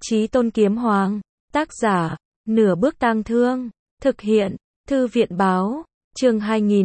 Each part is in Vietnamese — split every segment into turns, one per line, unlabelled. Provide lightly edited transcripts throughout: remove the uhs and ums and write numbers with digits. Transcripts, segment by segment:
Chí Tôn Kiếm Hoàng. Tác giả, Nửa Bước Tang Thương. Thực hiện, Thư viện báo. Chương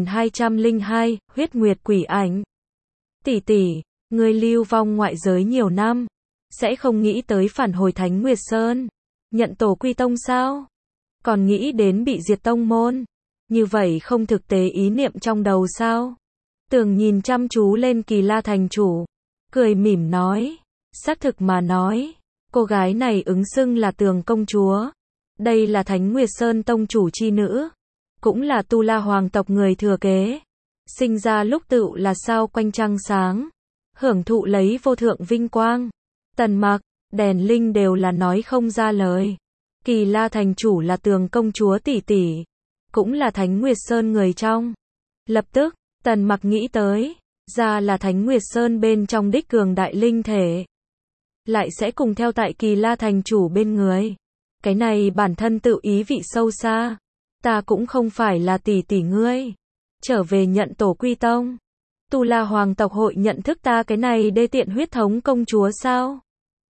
2202, Huyết Nguyệt Quỷ Ảnh. Tỷ tỷ, ngươi lưu vong ngoại giới nhiều năm, sẽ không nghĩ tới phản hồi Thánh Nguyệt Sơn, nhận tổ quy tông sao? Còn nghĩ đến bị diệt tông môn, như vậy không thực tế ý niệm trong đầu sao? Tường nhìn chăm chú lên Kỳ La thành chủ, cười mỉm nói, xác thực mà nói, cô gái này ứng xưng là Tường công chúa, đây là Thánh Nguyệt Sơn tông chủ chi nữ, cũng là Tu La hoàng tộc người thừa kế, sinh ra lúc tựu là sao quanh trăng sáng, hưởng thụ lấy vô thượng vinh quang. Tần Mặc, Đèn Linh đều là nói không ra lời. Kỳ La thành chủ là Tường công chúa tỷ tỷ, cũng là Thánh Nguyệt Sơn người trong. Lập tức, Tần Mặc nghĩ tới, ra là Thánh Nguyệt Sơn bên trong đích cường đại linh thể, lại sẽ cùng theo tại Kỳ La thành chủ bên người. Cái này bản thân tự ý vị sâu xa. Ta cũng không phải là tỷ tỷ ngươi, trở về nhận tổ quy tông. Tu La hoàng tộc hội nhận thức ta cái này đê tiện huyết thống công chúa sao?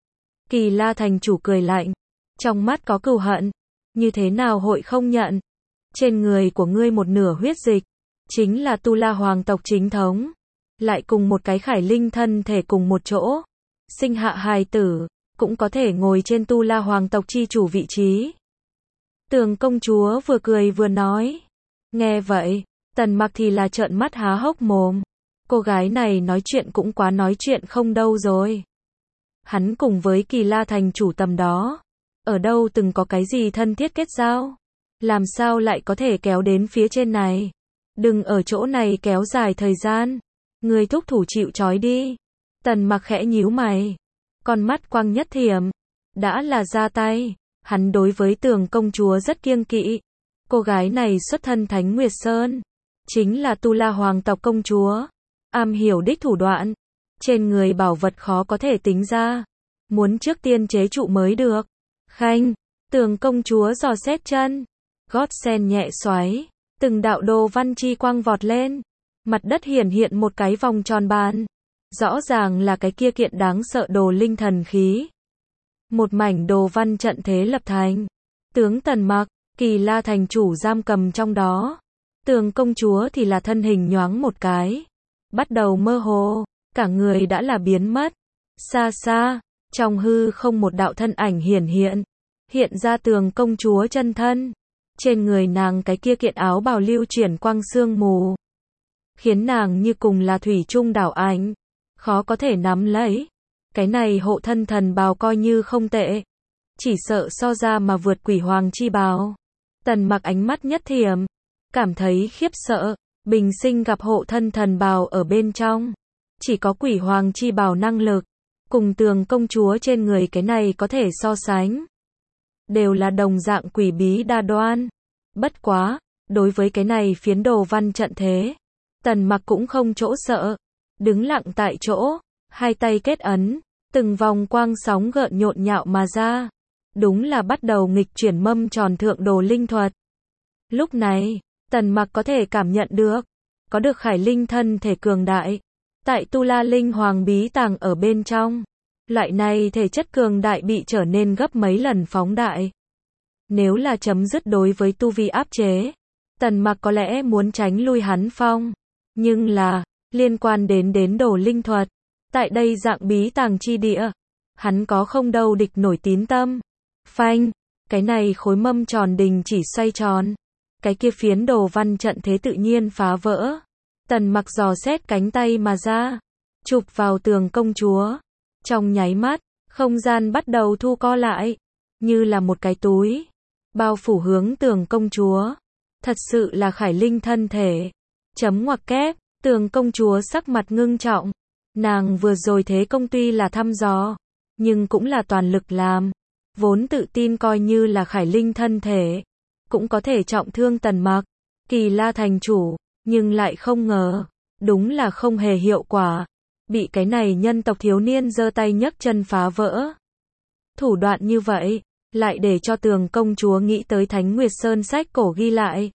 Kỳ La thành chủ cười lạnh, trong mắt có cừu hận, như thế nào hội không nhận? Trên người của ngươi một nửa huyết dịch, chính là Tu La hoàng tộc chính thống, lại cùng một cái khải linh thân thể cùng một chỗ, sinh hạ hài tử, cũng có thể ngồi trên Tu La hoàng tộc chi chủ vị trí. Tường công chúa vừa cười vừa nói. Nghe vậy, Tần Mặc thì là trợn mắt há hốc mồm. Cô gái này nói chuyện cũng quá nói chuyện không đâu rồi. Hắn cùng với Kỳ La thành chủ tầm đó, ở đâu từng có cái gì thân thiết kết giao, làm sao lại có thể kéo đến phía trên này? Đừng ở chỗ này kéo dài thời gian, người thúc thủ chịu trói đi. Tần Mặc khẽ nhíu mày, con mắt quang nhất thiểm, đã là ra tay. Hắn đối với Tường công chúa rất kiêng kỵ. Cô gái này xuất thân Thánh Nguyệt Sơn, chính là Tu La hoàng tộc công chúa, am hiểu đích thủ đoạn, trên người bảo vật khó có thể tính ra, muốn trước tiên chế trụ mới được. Khanh, Tường công chúa dò xét chân, gót sen nhẹ xoáy, từng đạo đồ văn chi quang vọt lên, mặt đất hiển hiện một cái vòng tròn bàn, rõ ràng là cái kia kiện đáng sợ đồ linh thần khí. Một mảnh đồ văn trận thế lập thành. Tướng Tần Mặc, Kỳ La thành chủ giam cầm trong đó. Tường công chúa thì là thân hình nhoáng một cái, bắt đầu mơ hồ, cả người đã là biến mất. Xa xa, trong hư không một đạo thân ảnh hiện ra Tường công chúa chân thân. Trên người nàng cái kia kiện áo bào lưu chuyển quang sương mù, khiến nàng như cùng là thủy chung đảo ảnh, khó có thể nắm lấy. Cái này hộ thân thần bào coi như không tệ, chỉ sợ so ra mà vượt quỷ hoàng chi bào. Tần Mặc ánh mắt nhất thiểm, cảm thấy khiếp sợ, bình sinh gặp hộ thân thần bào ở bên trong, chỉ có quỷ hoàng chi bào năng lực, cùng Tường công chúa trên người cái này có thể so sánh. Đều là đồng dạng quỷ bí đa đoan. Bất quá, đối với cái này phiến đồ văn trận thế, Tần Mặc cũng không chỗ sợ, đứng lặng tại chỗ, hai tay kết ấn. Từng vòng quang sóng gợn nhộn nhạo mà ra, đúng là bắt đầu nghịch chuyển mâm tròn thượng đồ linh thuật. Lúc này, Tần Mặc có thể cảm nhận được, có được khải linh thân thể cường đại, tại Tu La linh hoàng bí tàng ở bên trong, loại này thể chất cường đại bị trở nên gấp mấy lần phóng đại. Nếu là chấm dứt đối với tu vi áp chế, Tần Mặc có lẽ muốn tránh lui hắn phong, nhưng là, liên quan đến đồ linh thuật, tại đây dạng bí tàng chi địa, hắn có không đâu địch nổi tín tâm. Phanh, cái này khối mâm tròn đình chỉ xoay tròn, cái kia phiến đồ văn trận thế tự nhiên phá vỡ. Tần Mặc dò xét cánh tay mà ra, chụp vào Tường công chúa. Trong nháy mắt, không gian bắt đầu thu co lại, như là một cái túi, bao phủ hướng Tường công chúa. Thật sự là khải linh thân thể. Chấm ngoặc kép, Tường công chúa sắc mặt ngưng trọng. Nàng vừa rồi thế công tuy là thăm dò, nhưng cũng là toàn lực làm, vốn tự tin coi như là khải linh thân thể, cũng có thể trọng thương Tần Mặc, Kỳ La thành chủ, nhưng lại không ngờ, đúng là không hề hiệu quả, bị cái này nhân tộc thiếu niên giơ tay nhấc chân phá vỡ. Thủ đoạn như vậy, lại để cho Tường công chúa nghĩ tới Thánh Nguyệt Sơn sách cổ ghi lại.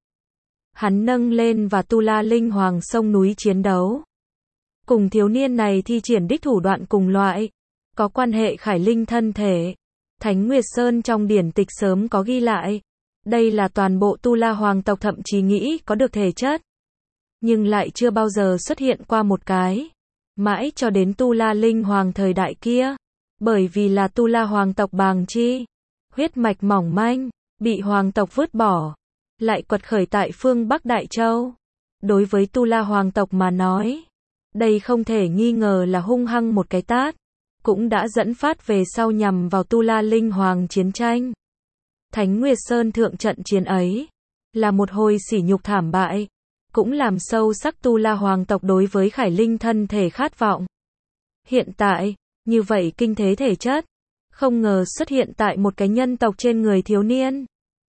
Hắn nâng lên và Tu La linh hoàng sông núi chiến đấu. Cùng thiếu niên này thi triển đích thủ đoạn cùng loại, có quan hệ khải linh thân thể. Thánh Nguyệt Sơn trong điển tịch sớm có ghi lại. Đây là toàn bộ Tu La hoàng tộc thậm chí nghĩ có được thể chất. Nhưng lại chưa bao giờ xuất hiện qua một cái. Mãi cho đến Tu La Linh Hoàng thời đại kia. Bởi vì là Tu La hoàng tộc bàng chi. Huyết mạch mỏng manh, bị hoàng tộc vứt bỏ. Lại quật khởi tại phương Bắc Đại Châu. Đối với Tu La hoàng tộc mà nói. Đây không thể nghi ngờ là hung hăng một cái tát. Cũng đã dẫn phát về sau nhằm vào Tu La Linh Hoàng chiến tranh. Thánh Nguyệt Sơn thượng trận chiến ấy. Là một hồi sỉ nhục thảm bại. Cũng làm sâu sắc Tu La hoàng tộc đối với Khải Linh thân thể khát vọng. Hiện tại, như vậy kinh thế thể chất. Không ngờ xuất hiện tại một cái nhân tộc trên người thiếu niên.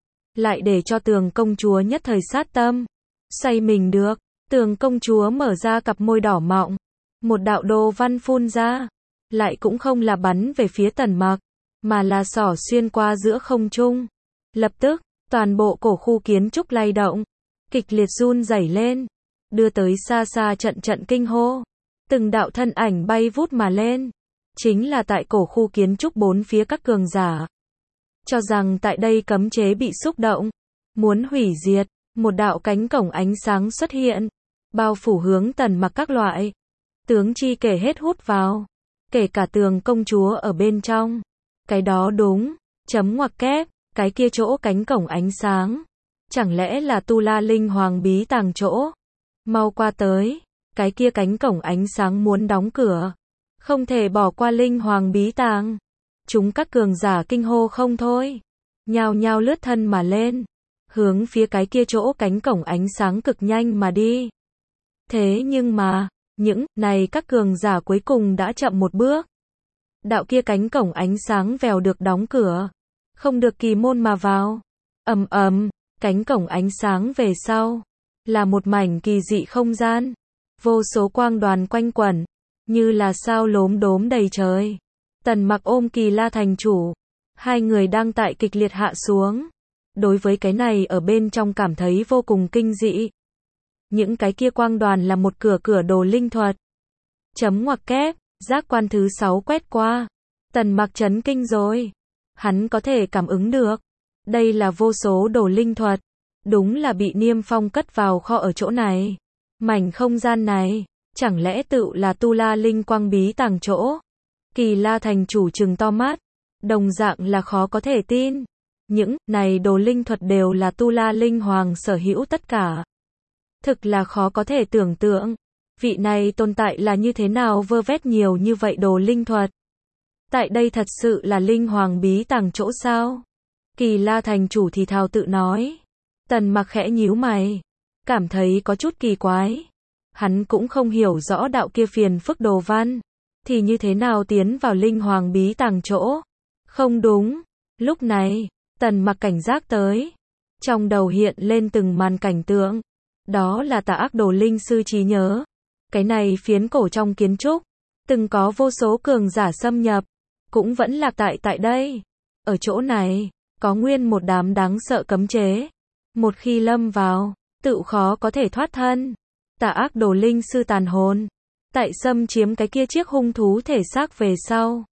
Lại để cho Tường công chúa nhất thời sát tâm. Say mình được. Tường công chúa mở ra cặp môi đỏ mọng. Một đạo đồ văn phun ra. Lại cũng không là bắn về phía Tần Mặc. Mà là xỏ xuyên qua giữa không trung. Lập tức, toàn bộ cổ khu kiến trúc lay động. Kịch liệt run rẩy lên. Đưa tới xa xa trận trận kinh hô. Từng đạo thân ảnh bay vút mà lên. Chính là tại cổ khu kiến trúc bốn phía các cường giả. Cho rằng tại đây cấm chế bị xúc động. Muốn hủy diệt. Một đạo cánh cổng ánh sáng xuất hiện. Bao phủ hướng Tần Mặc các loại. Tướng chi kể hết hút vào. Kể cả Tường công chúa ở bên trong. Cái đó đúng. Chấm ngoặc kép. Cái kia chỗ cánh cổng ánh sáng. Chẳng lẽ là Tu La Linh Hoàng bí tàng chỗ? Mau qua tới. Cái kia cánh cổng ánh sáng muốn đóng cửa. Không thể bỏ qua Linh Hoàng bí tàng. Chúng các cường giả kinh hô không thôi. Nhao nhao lướt thân mà lên. Hướng phía cái kia chỗ cánh cổng ánh sáng cực nhanh mà đi. Thế nhưng mà, những này các cường giả cuối cùng đã chậm một bước. Đạo kia cánh cổng ánh sáng vèo được đóng cửa. Không được kỳ môn mà vào. Ầm ầm, cánh cổng ánh sáng về sau. Là một mảnh kỳ dị không gian. Vô số quang đoàn quanh quẩn. Như là sao lốm đốm đầy trời. Tần Mặc ôm Kỳ La thành chủ. Hai người đang tại kịch liệt hạ xuống. Đối với cái này ở bên trong cảm thấy vô cùng kinh dị. Những cái kia quang đoàn là một cửa đồ linh thuật. Chấm ngoặc kép, giác quan thứ 6 quét qua. Tần Mặc chấn kinh rồi. Hắn có thể cảm ứng được. Đây là vô số đồ linh thuật. Đúng là bị Niêm Phong cất vào kho ở chỗ này. Mảnh không gian này, chẳng lẽ tự là Tu La Linh quang bí tàng chỗ? Kỳ La thành chủ trừng to mắt. Đồng dạng là khó có thể tin. Những này đồ linh thuật đều là Tu La Linh Hoàng sở hữu tất cả. Thực là khó có thể tưởng tượng. Vị này tồn tại là như thế nào vơ vét nhiều như vậy đồ linh thuật. Tại đây thật sự là Linh Hoàng bí tàng chỗ sao? Kỳ La thành chủ thì thào tự nói. Tần Mặc khẽ nhíu mày. Cảm thấy có chút kỳ quái. Hắn cũng không hiểu rõ đạo kia phiền phức đồ văn. Thì như thế nào tiến vào Linh Hoàng bí tàng chỗ? Không đúng. Lúc này, Tần Mặc cảnh giác tới. Trong đầu hiện lên từng màn cảnh tượng. Đó là Tà Ác Đồ Linh sư trí nhớ. Cái này phiến cổ trong kiến trúc. Từng có vô số cường giả xâm nhập. Cũng vẫn lạc tại đây. Ở chỗ này, có nguyên một đám đáng sợ cấm chế. Một khi lâm vào, tự khó có thể thoát thân. Tà Ác Đồ Linh sư tàn hồn. Tại xâm chiếm cái kia chiếc hung thú thể xác về sau.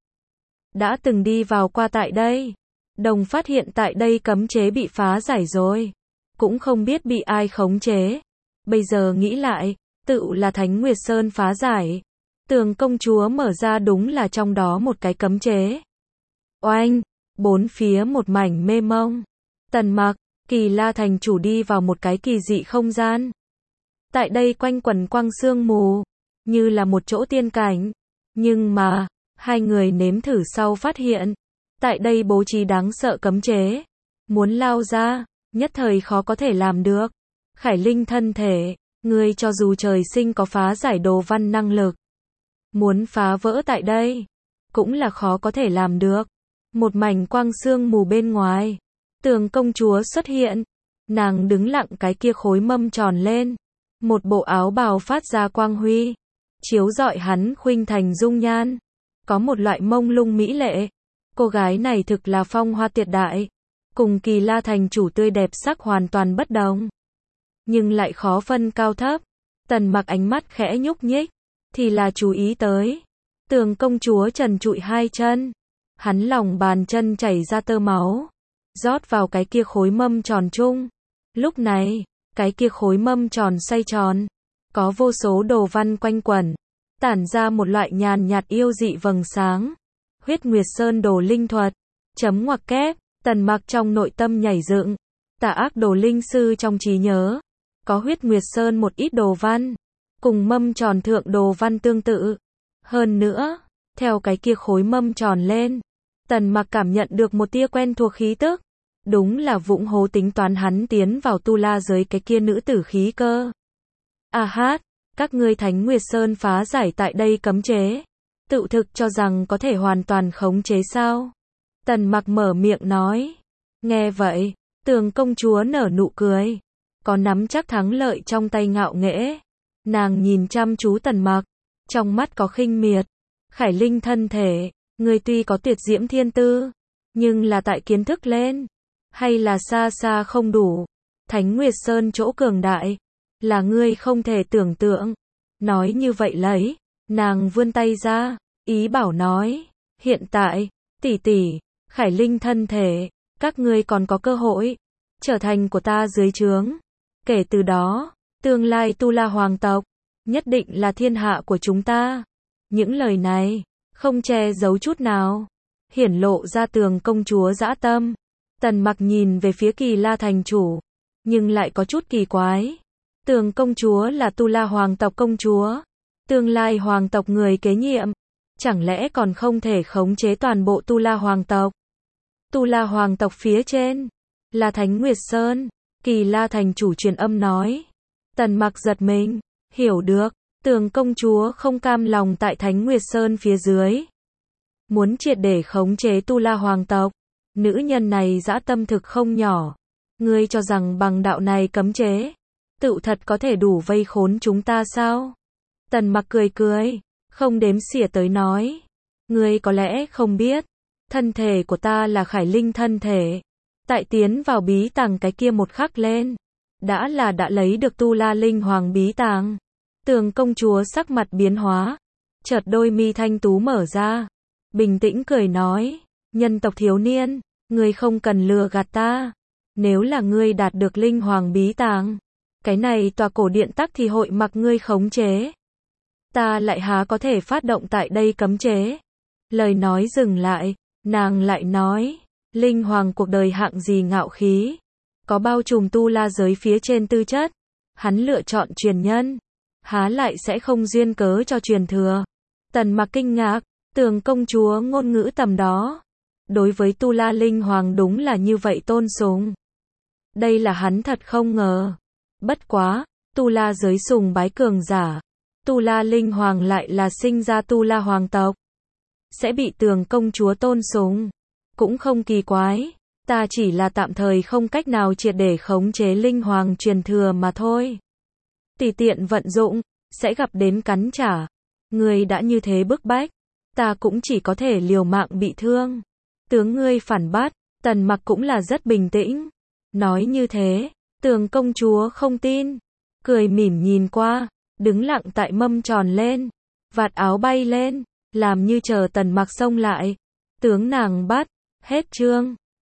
Đã từng đi vào qua tại đây. Đồng phát hiện tại đây cấm chế bị phá giải rồi. Cũng không biết bị ai khống chế. Bây giờ nghĩ lại, tự là Thánh Nguyệt Sơn phá giải. Tường công chúa mở ra đúng là trong đó một cái cấm chế. Oanh, bốn phía một mảnh mê mông. Tần Mặc, Kỳ La thành chủ đi vào một cái kỳ dị không gian. Tại đây quanh quẩn quang sương mù, như là một chỗ tiên cảnh. Nhưng mà, hai người nếm thử sau phát hiện, tại đây bố trí đáng sợ cấm chế. Muốn lao ra, nhất thời khó có thể làm được. Khải Linh thân thể, ngươi cho dù trời sinh có phá giải đồ văn năng lực. Muốn phá vỡ tại đây, cũng là khó có thể làm được. Một mảnh quang sương mù bên ngoài. Tường công chúa xuất hiện. Nàng đứng lặng cái kia khối mâm tròn lên. Một bộ áo bào phát ra quang huy. Chiếu rọi hắn khuynh thành dung nhan. Có một loại mông lung mỹ lệ. Cô gái này thực là phong hoa tuyệt đại. Cùng Kỳ La thành chủ tươi đẹp sắc hoàn toàn bất đồng. Nhưng lại khó phân cao thấp. Tần Mặc ánh mắt khẽ nhúc nhích. Thì là chú ý tới. Tường công chúa trần trụi hai chân. Hắn lòng bàn chân chảy ra tơ máu, rót vào cái kia khối mâm tròn chung. Lúc này, cái kia khối mâm tròn xoay tròn, có vô số đồ văn quanh quẩn, tản ra một loại nhàn nhạt yêu dị vầng sáng. Huyết Nguyệt Sơn đồ linh thuật, chấm ngoặc kép, Tần Mặc trong nội tâm nhảy dựng. Tà ác đồ linh sư trong trí nhớ, có Huyết Nguyệt Sơn một ít đồ văn, cùng mâm tròn thượng đồ văn tương tự. Hơn nữa, theo cái kia khối mâm tròn lên, Tần Mặc cảm nhận được một tia quen thuộc khí tức. Đúng là Vũng Hố tính toán hắn tiến vào tu la giới cái kia nữ tử khí cơ. A hát, các ngươi Thánh Nguyệt Sơn phá giải tại đây cấm chế, tự thực cho rằng có thể hoàn toàn khống chế sao? Tần Mặc mở miệng nói. Nghe vậy, Tường công chúa nở nụ cười, có nắm chắc thắng lợi trong tay ngạo nghễ. Nàng nhìn chăm chú Tần Mặc, trong mắt có khinh miệt. Khải Linh thân thể, ngươi tuy có tuyệt diễm thiên tư, nhưng là tại kiến thức lên, hay là xa xa không đủ. Thánh Nguyệt Sơn chỗ cường đại, là ngươi không thể tưởng tượng. Nói như vậy lấy, nàng vươn tay ra, ý bảo nói, hiện tại, tỷ tỷ, Khải Linh thân thể, các ngươi còn có cơ hội trở thành của ta dưới trướng. Kể từ đó, tương lai Tu La hoàng tộc nhất định là thiên hạ của chúng ta. Những lời này không che giấu chút nào, hiển lộ ra Tường công chúa dã tâm. Tần Mặc nhìn về phía Kỳ La thành chủ, nhưng lại có chút kỳ quái. Tường công chúa là Tu La hoàng tộc công chúa, tương lai hoàng tộc người kế nhiệm, chẳng lẽ còn không thể khống chế toàn bộ Tu La hoàng tộc? Tu La hoàng tộc phía trên là Thánh Nguyệt Sơn. Kỳ La thành chủ truyền âm nói. Tần Mặc giật mình, hiểu được, Tường công chúa không cam lòng tại Thánh Nguyệt Sơn phía dưới, muốn triệt để khống chế Tu La hoàng tộc. Nữ nhân này dã tâm thực không nhỏ. Ngươi cho rằng bằng đạo này cấm chế, tự thật có thể đủ vây khốn chúng ta sao? Tần Mặc cười cười, không đếm xỉa tới nói. Ngươi có lẽ không biết, thân thể của ta là Khải Linh thân thể. Tại tiến vào bí tàng cái kia một khắc lên, đã lấy được Tu La Linh Hoàng bí tàng. Tường công chúa sắc mặt biến hóa, chợt đôi mi thanh tú mở ra, bình tĩnh cười nói, nhân tộc thiếu niên, ngươi không cần lừa gạt ta. Nếu là ngươi đạt được Linh Hoàng bí tàng, cái này tòa cổ điện tắc thì hội mặc ngươi khống chế. Ta lại há có thể phát động tại đây cấm chế. Lời nói dừng lại, nàng lại nói, Linh Hoàng cuộc đời hạng gì ngạo khí, có bao trùm tu la giới phía trên tư chất. Hắn lựa chọn truyền nhân, há lại sẽ không duyên cớ cho truyền thừa. Tần Mặc kinh ngạc, Tường công chúa ngôn ngữ tầm đó, đối với Tu La Linh Hoàng đúng là như vậy tôn sùng. Đây là hắn thật không ngờ. Bất quá, Tu La giới sùng bái cường giả, Tu La Linh Hoàng lại là sinh ra Tu La hoàng tộc, sẽ bị Tường công chúa tôn sùng, cũng không kỳ quái. Ta chỉ là tạm thời không cách nào triệt để khống chế Linh Hoàng truyền thừa mà thôi. Tùy tiện vận dụng, sẽ gặp đến cắn trả. Ngươi đã như thế bức bách, ta cũng chỉ có thể liều mạng bị thương. Tướng ngươi phản bác, Tần Mặc cũng là rất bình tĩnh. Nói như thế, Tường công chúa không tin, cười mỉm nhìn qua, đứng lặng tại mâm tròn lên, vạt áo bay lên, làm như chờ Tần Mặc xông lại. Tướng nàng bắt, hết chương.